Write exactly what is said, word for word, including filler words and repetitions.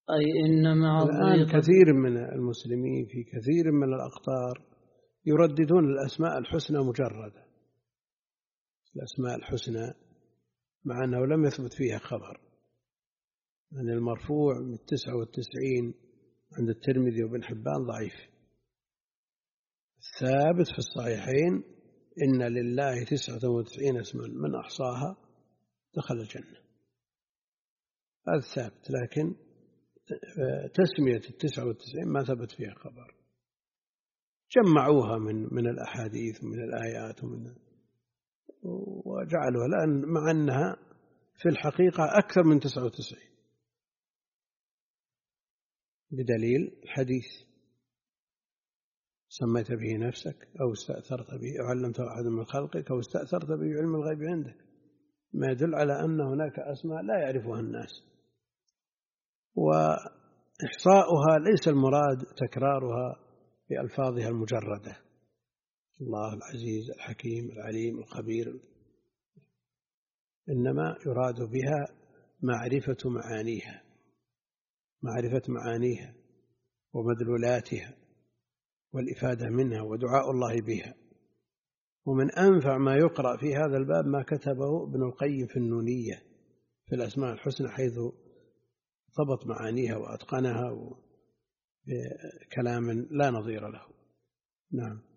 أي إن مع الآن كثير من المسلمين في كثير من الأقطار يرددون الأسماء الحسنى مجردة، الأسماء الحسنى، مع أنه لم يثبت فيها خبر. أن المرفوع من التسعة والتسعين عند الترمذي وابن حبان ضعيف. الثابت في الصحيحين إن لله تسعة وتسعين اسما من أحصاها دخل الجنة، هذا ثابت. لكن تسمية التسعة والتسعين ما ثبت فيها خبر، جمعوها من من الأحاديث ومن الآيات ومن وجعلوها الآن، مع أنها في الحقيقة أكثر من تسعة وتسعين، بدليل الحديث: سميت به نفسك أو استأثرت به أو علمته أحد من خلقك أو استأثرت به علم الغيب عندك، ما يدل على أن هناك أسماء لا يعرفها الناس، وإحصاؤها ليس المراد تكرارها بألفاظها المجردة: الله العزيز الحكيم العليم الخبير، إنما يراد بها معرفة معانيها، معرفة معانيها ومدلولاتها والإفادة منها ودعاء الله بها. ومن أنفع ما يقرأ في هذا الباب ما كتبه ابن القيم في النونية في الأسماء الحسنى، حيث ضبط معانيها وأتقنها بكلام لا نظير له. نعم.